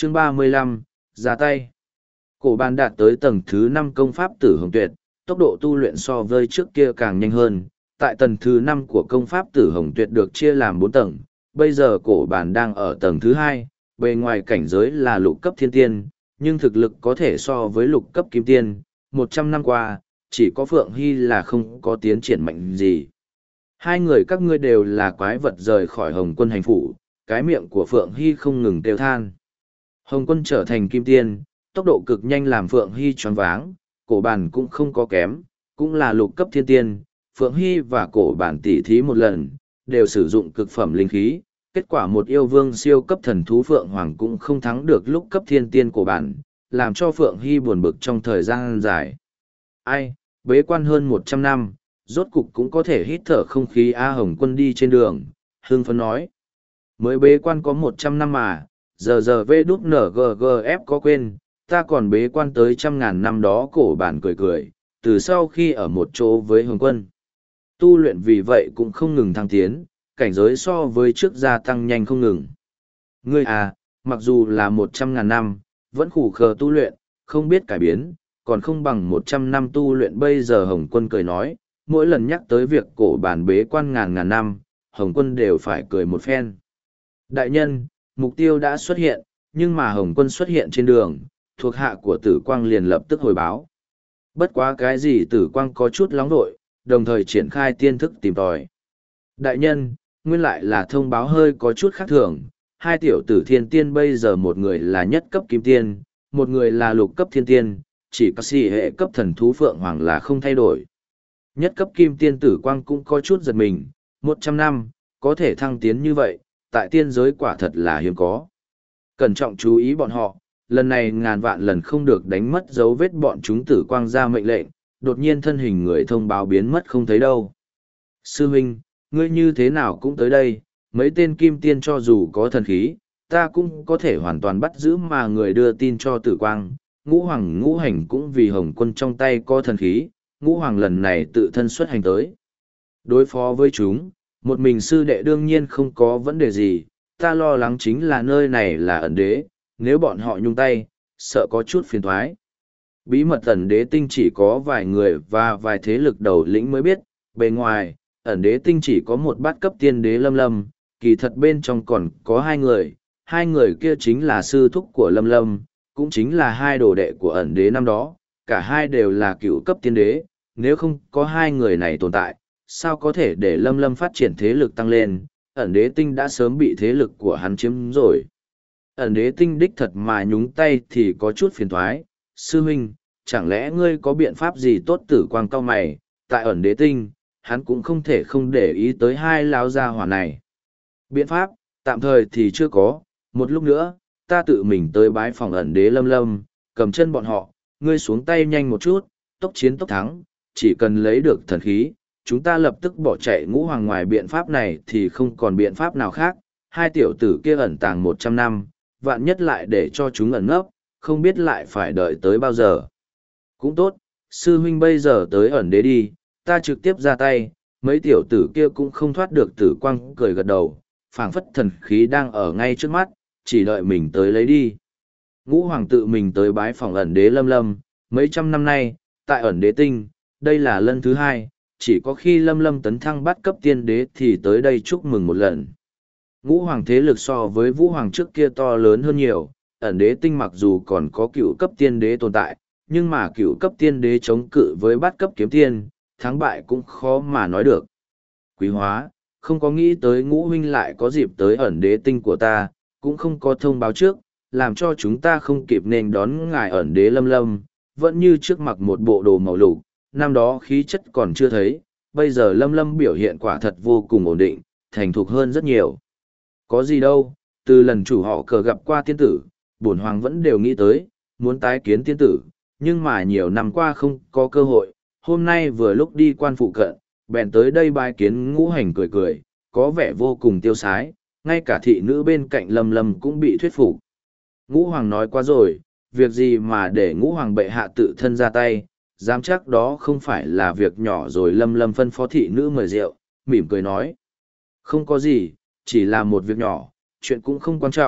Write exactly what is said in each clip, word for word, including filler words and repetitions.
Chương ba mươi lăm, ra tay. Cổ bàn đạt tới tầng thứ năm công pháp Tử Hồng Tuyệt, tốc độ tu luyện so với trước kia càng nhanh hơn. Tại tầng thứ năm của công pháp Tử Hồng Tuyệt được chia làm bốn tầng, bây giờ cổ bàn đang ở tầng thứ hai, bề ngoài cảnh giới là lục cấp thiên tiên, nhưng thực lực có thể so với lục cấp kim tiên. Một trăm năm qua, chỉ có Phượng Hy là không có tiến triển mạnh gì. Hai người các ngươi đều là quái vật rời khỏi Hồng Quân hành phủ, cái miệng của Phượng Hy không ngừng kêu than. Hồng Quân trở thành kim tiên, tốc độ cực nhanh làm Phượng Hy choáng váng, cổ bản cũng không có kém, cũng là lục cấp thiên tiên. Phượng Hy và cổ bản tỉ thí một lần, đều sử dụng cực phẩm linh khí, kết quả một yêu vương siêu cấp thần thú Phượng Hoàng cũng không thắng được lúc cấp thiên tiên cổ bản, làm cho Phượng Hy buồn bực trong thời gian dài. Ai, bế quan hơn một trăm năm, rốt cục cũng có thể hít thở không khí. A Hồng Quân đi trên đường, hưng phấn nói. Mới bế quan có một trăm năm mà, giờ giờ vê đút nở gờ gờ ép có quên, ta còn bế quan tới trăm ngàn năm đó. Cổ bản cười cười, từ sau khi ở một chỗ với Hồng Quân. Tu luyện vì vậy cũng không ngừng thăng tiến, cảnh giới so với trước gia tăng nhanh không ngừng. Ngươi à, mặc dù là một trăm ngàn năm, vẫn khủ khờ tu luyện, không biết cải biến, còn không bằng một trăm năm tu luyện bây giờ. Hồng Quân cười nói, mỗi lần nhắc tới việc cổ bản bế quan ngàn ngàn năm, Hồng Quân đều phải cười một phen. Đại nhân, mục tiêu đã xuất hiện, nhưng mà Hồng Quân xuất hiện trên đường, thuộc hạ của Tử Quang liền lập tức hồi báo. Bất quá cái gì Tử Quang có chút nóng vội, đồng thời triển khai tiên thức tìm tòi. Đại nhân, nguyên lại là thông báo hơi có chút khác thường, hai tiểu tử thiên tiên bây giờ một người là nhất cấp kim tiên, một người là lục cấp thiên tiên, chỉ có xì hệ cấp thần thú Phượng Hoàng là không thay đổi. Nhất cấp kim tiên Tử Quang cũng có chút giật mình, một trăm năm, có thể thăng tiến như vậy, tại tiên giới quả thật là hiếm có. Cẩn trọng chú ý bọn họ, lần này ngàn vạn lần không được đánh mất dấu vết. Bọn chúng Tử Quang ra mệnh lệnh, đột nhiên thân hình người thông báo biến mất không thấy đâu. Sư huynh, ngươi như thế nào cũng tới đây, mấy tên kim tiên cho dù có thần khí, ta cũng có thể hoàn toàn bắt giữ. Mà người đưa tin cho Tử Quang, Ngũ Hoàng Ngũ Hành cũng vì Hồng Quân trong tay có thần khí, Ngũ Hoàng lần này tự thân xuất hành tới. Đối phó với chúng, một mình sư đệ đương nhiên không có vấn đề gì, ta lo lắng chính là nơi này là ẩn đế, nếu bọn họ nhung tay, sợ có chút phiền thoái. Bí mật ẩn đế tinh chỉ có vài người và vài thế lực đầu lĩnh mới biết, bề ngoài, ẩn đế tinh chỉ có một bát cấp tiên đế Lâm Lâm, kỳ thật bên trong còn có hai người, hai người kia chính là sư thúc của Lâm Lâm, cũng chính là hai đồ đệ của ẩn đế năm đó, cả hai đều là cựu cấp tiên đế, nếu không có hai người này tồn tại, sao có thể để Lâm Lâm phát triển thế lực tăng lên. Ẩn đế tinh đã sớm bị thế lực của hắn chiếm rồi. Ẩn đế tinh đích thật mà nhúng tay thì có chút phiền thoái. Sư huynh, chẳng lẽ ngươi có biện pháp gì tốt? Tử Quang cao mày, tại ẩn đế tinh, hắn cũng không thể không để ý tới hai lão gia hỏa này. Biện pháp, tạm thời thì chưa có, một lúc nữa, ta tự mình tới bái phòng ẩn đế Lâm Lâm, cầm chân bọn họ, ngươi xuống tay nhanh một chút, tốc chiến tốc thắng, chỉ cần lấy được thần khí, chúng ta lập tức bỏ chạy. Ngũ Hoàng ngoài biện pháp này thì không còn biện pháp nào khác, hai tiểu tử kia ẩn tàng một trăm năm, vạn nhất lại để cho chúng ẩn nấp, không biết lại phải đợi tới bao giờ. Cũng tốt, sư huynh bây giờ tới ẩn đế đi, ta trực tiếp ra tay, mấy tiểu tử kia cũng không thoát được. Tử Quang cười gật đầu, phảng phất thần khí đang ở ngay trước mắt, chỉ đợi mình tới lấy đi. Ngũ Hoàng tự mình tới bái phòng ẩn đế Lâm Lâm, mấy trăm năm nay, tại ẩn đế tinh, đây là lần thứ hai, chỉ có khi Lâm Lâm tấn thăng bắt cấp tiên đế thì tới đây chúc mừng một lần. Ngũ Hoàng thế lực so với Vũ Hoàng trước kia to lớn hơn nhiều, ẩn đế tinh mặc dù còn có cựu cấp tiên đế tồn tại, nhưng mà cựu cấp tiên đế chống cự với bát cấp kiếm tiên, thắng bại cũng khó mà nói được. Quý hóa, không có nghĩ tới Ngũ huynh lại có dịp tới ẩn đế tinh của ta, cũng không có thông báo trước, làm cho chúng ta không kịp nên đón ngài. Ẩn đế Lâm Lâm, vẫn như trước mặc một bộ đồ màu lục, năm đó khí chất còn chưa thấy, bây giờ Lâm Lâm biểu hiện quả thật vô cùng ổn định, thành thục hơn rất nhiều. Có gì đâu, từ lần chủ họ cờ gặp qua tiên tử, bổn hoàng vẫn đều nghĩ tới, muốn tái kiến tiên tử, nhưng mà nhiều năm qua không có cơ hội, hôm nay vừa lúc đi quan phụ cận, bèn tới đây bái kiến. Ngũ Hành cười cười, có vẻ vô cùng tiêu sái, ngay cả thị nữ bên cạnh Lâm Lâm cũng bị thuyết phục. Ngũ Hoàng nói quá rồi, việc gì mà để Ngũ Hoàng bệ hạ tự thân ra tay, dám chắc đó không phải là việc nhỏ rồi. Lâm Lâm phân phó thị nữ mời rượu, mỉm cười nói. Không có gì, chỉ là một việc nhỏ, chuyện cũng không quan trọng,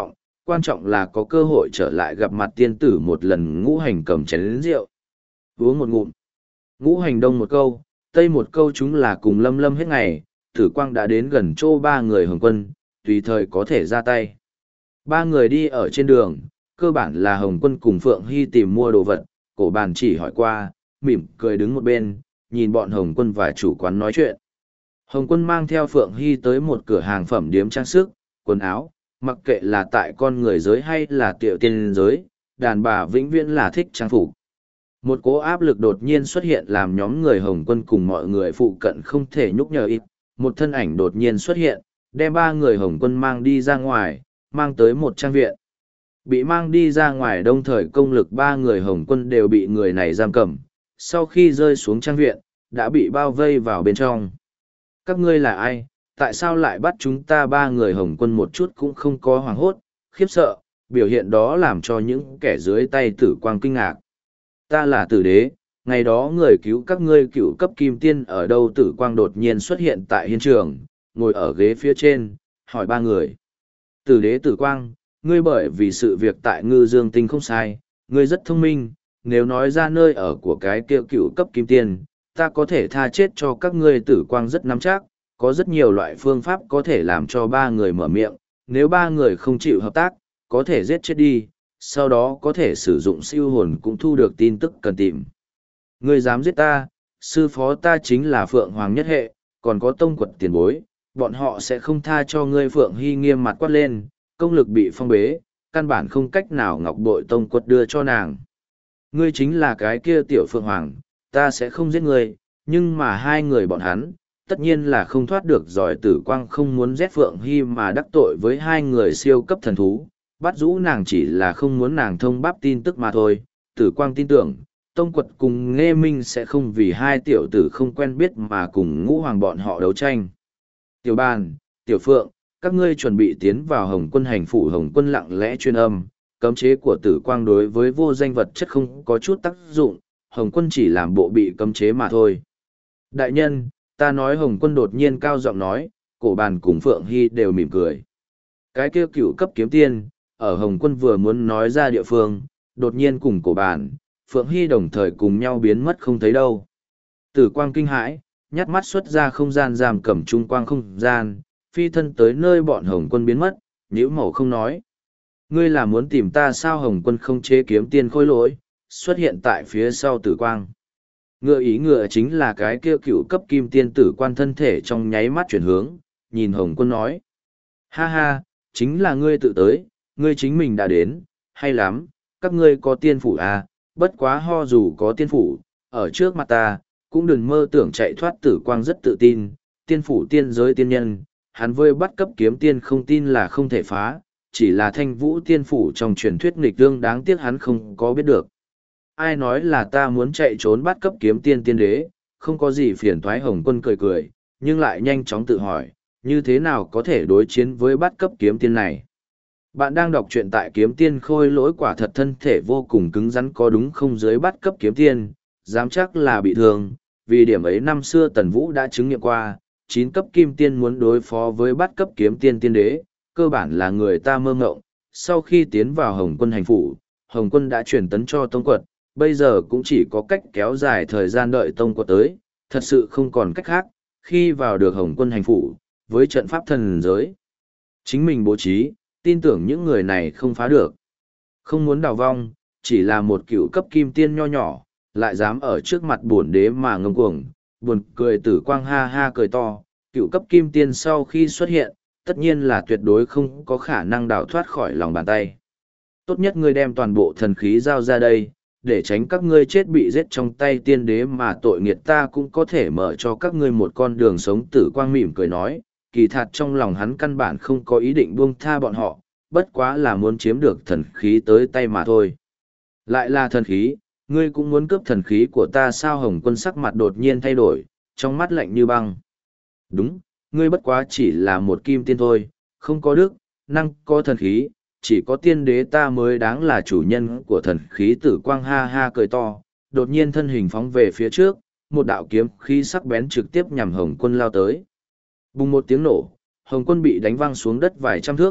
quan trọng là có cơ hội trở lại gặp mặt tiên tử một lần. Ngũ hành cầm chén lớn rượu, uống một ngụm. Ngũ hành đông một câu, tây một câu, chúng là cùng lâm lâm hết ngày. Tử quang đã đến gần chỗ ba người Hồng Quân, tùy thời có thể ra tay. Ba người đi ở trên đường, cơ bản là Hồng Quân cùng Phượng Hy tìm mua đồ vật. Cổ bàn chỉ hỏi qua, mỉm cười đứng một bên, nhìn bọn Hồng Quân và chủ quán nói chuyện. Hồng Quân mang theo Phượng Hy tới một cửa hàng phẩm điếm trang sức, quần áo, mặc kệ là tại con người giới hay là tiểu tiên giới, đàn bà vĩnh viễn là thích trang phục. Một cỗ áp lực đột nhiên xuất hiện làm nhóm người Hồng Quân cùng mọi người phụ cận không thể nhúc nhở ít. Một thân ảnh đột nhiên xuất hiện, đem ba người Hồng Quân mang đi ra ngoài, mang tới một trang viện. Bị mang đi ra ngoài đồng thời công lực ba người Hồng Quân đều bị người này giam cầm. Sau khi rơi xuống trang viện, đã bị bao vây vào bên trong. Các ngươi là ai? Tại sao lại bắt chúng ta? Ba người Hồng Quân một chút cũng không có hoảng hốt, khiếp sợ, biểu hiện đó làm cho những kẻ dưới tay Tử Quang kinh ngạc. Ta là Tử Đế, ngày đó người cứu các ngươi cựu cấp kim tiên ở đâu? Tử Quang đột nhiên xuất hiện tại hiện trường, ngồi ở ghế phía trên, hỏi ba người. Tử Đế Tử Quang, ngươi bởi vì sự việc tại Ngư Dương Tinh không sai, ngươi rất thông minh, nếu nói ra nơi ở của cái kia cựu cấp kim tiên, ta có thể tha chết cho các ngươi. Tử Quang rất nắm chắc, có rất nhiều loại phương pháp có thể làm cho ba người mở miệng, nếu ba người không chịu hợp tác, có thể giết chết đi, sau đó có thể sử dụng siêu hồn cũng thu được tin tức cần tìm. Ngươi dám giết ta, sư phó ta chính là Phượng Hoàng nhất hệ, còn có tông quật tiền bối, bọn họ sẽ không tha cho ngươi. Phượng Hy nghiêm mặt quát lên, công lực bị phong bế, căn bản không cách nào ngọc bội tông quật đưa cho nàng. Ngươi chính là cái kia tiểu Phượng Hoàng, ta sẽ không giết ngươi, nhưng mà hai người bọn hắn, tất nhiên là không thoát được rồi. Tử Quang không muốn giết Phượng Hy mà đắc tội với hai người siêu cấp thần thú, bắt giữ nàng chỉ là không muốn nàng thông báo tin tức mà thôi. Tử Quang tin tưởng, Tông Quật cùng Nghê Minh sẽ không vì hai tiểu tử không quen biết mà cùng Ngũ Hoàng bọn họ đấu tranh. Tiểu Bàn, Tiểu Phượng, các ngươi chuẩn bị tiến vào Hồng Quân hành phủ. Hồng Quân lặng lẽ truyền âm, cấm chế của Tử Quang đối với vô danh vật chất không có chút tác dụng, Hồng Quân chỉ làm bộ bị cấm chế mà thôi. Đại nhân, ta nói. Hồng Quân đột nhiên cao giọng nói, Cổ Bàn cùng Phượng Hy đều mỉm cười. Cái kia cựu cấp kiếm tiên, ở Hồng Quân vừa muốn nói ra địa phương, đột nhiên cùng Cổ Bàn, Phượng Hy đồng thời cùng nhau biến mất không thấy đâu. Tử Quang kinh hãi, nhát mắt xuất ra không gian giam cầm trung quang không gian, phi thân tới nơi bọn Hồng Quân biến mất, nhíu màu không nói. Ngươi là muốn tìm ta sao? Hồng Quân không chế kiếm tiên khôi lỗi, xuất hiện tại phía sau Tử Quang. Ngựa ý ngựa chính là cái kia cựu cấp kim tiên. Tử Quan thân thể trong nháy mắt chuyển hướng, nhìn Hồng Quân nói. Ha ha, chính là ngươi tự tới, ngươi chính mình đã đến, hay lắm, các ngươi có tiên phủ à, bất quá ho dù có tiên phủ, ở trước mặt ta, cũng đừng mơ tưởng chạy thoát. Tử Quang rất tự tin, tiên phủ tiên giới tiên nhân, hắn vơi bắt cấp kiếm tiên không tin là không thể phá, chỉ là Thanh Vũ tiên phủ trong truyền thuyết nghịch tương đáng tiếc hắn không có biết được. Ai nói là ta muốn chạy trốn bắt cấp kiếm tiên tiên đế, không có gì phiền toái. Hồng Quân cười cười, nhưng lại nhanh chóng tự hỏi, như thế nào có thể đối chiến với bắt cấp kiếm tiên này. Bạn đang đọc truyện tại Kiếm Tiên Khôi Lỗi. Quả thật thân thể vô cùng cứng rắn, có đúng không? Dưới bắt cấp kiếm tiên, dám chắc là bị thương, vì điểm ấy năm xưa Tần Vũ đã chứng nghiệm qua, chín cấp kim tiên muốn đối phó với bắt cấp kiếm tiên tiên đế, cơ bản là người ta mơ ngộng. Sau khi tiến vào Hồng Quân hành phủ, Hồng Quân đã truyền tấn cho Tông Quật, bây giờ cũng chỉ có cách kéo dài thời gian đợi Tông Quật tới, thật sự không còn cách khác. Khi vào được Hồng Quân hành phủ, với trận pháp thần giới, chính mình bố trí, tin tưởng những người này không phá được. Không muốn đào vong, chỉ là một cựu cấp kim tiên nho nhỏ, lại dám ở trước mặt bổn đế mà ngông cuồng, buồn cười. Tử Quang ha ha cười to, cựu cấp kim tiên sau khi xuất hiện, tất nhiên là tuyệt đối không có khả năng đào thoát khỏi lòng bàn tay. Tốt nhất ngươi đem toàn bộ thần khí giao ra đây, để tránh các ngươi chết bị giết trong tay tiên đế mà tội nghiệt, ta cũng có thể mở cho các ngươi một con đường sống. Tử Quang mỉm cười nói, kỳ thật trong lòng hắn căn bản không có ý định buông tha bọn họ, bất quá là muốn chiếm được thần khí tới tay mà thôi. Lại là thần khí, ngươi cũng muốn cướp thần khí của ta sao? Hồng Quân sắc mặt đột nhiên thay đổi, trong mắt lạnh như băng. Đúng, ngươi bất quá chỉ là một kim tiên thôi, không có đức, năng có thần khí, chỉ có tiên đế ta mới đáng là chủ nhân của thần khí. Tử Quang ha ha cười to, đột nhiên thân hình phóng về phía trước, một đạo kiếm khí sắc bén trực tiếp nhằm Hồng Quân lao tới. Bùng một tiếng nổ, Hồng Quân bị đánh văng xuống đất vài trăm thước,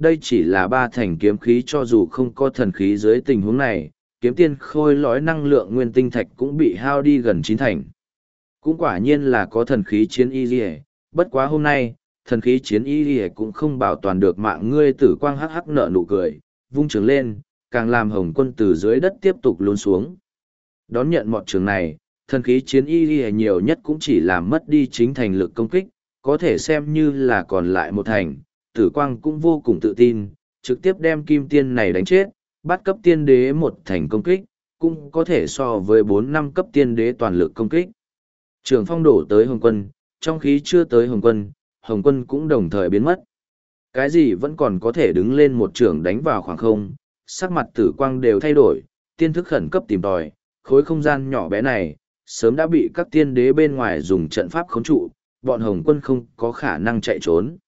đây chỉ là ba thành kiếm khí cho dù không có thần khí dưới tình huống này, kiếm tiên khôi lõi năng lượng nguyên tinh thạch cũng bị hao đi gần chín thành. Cũng quả nhiên là có thần khí chiến y liề, bất quá hôm nay, thần khí chiến y liề cũng không bảo toàn được mạng ngươi. Tử quang hắc hắc nở nụ cười, vung trường lên, càng làm Hồng Quân từ dưới đất tiếp tục lún xuống. Đón nhận một trường này, thần khí chiến y liề nhiều nhất cũng chỉ làm mất đi chính thành lực công kích, có thể xem như là còn lại một thành. Tử quang cũng vô cùng tự tin, trực tiếp đem kim tiên này đánh chết, bắt cấp tiên đế một thành công kích, cũng có thể so với bốn năm cấp tiên đế toàn lực công kích. Trường phong đổ tới Hồng Quân, trong khí chưa tới Hồng Quân, Hồng Quân cũng đồng thời biến mất. Cái gì vẫn còn có thể đứng lên một trường đánh vào khoảng không, sắc mặt tử quang đều thay đổi, tiên thức khẩn cấp tìm tòi, khối không gian nhỏ bé này, sớm đã bị các tiên đế bên ngoài dùng trận pháp khống trụ, bọn Hồng Quân không có khả năng chạy trốn.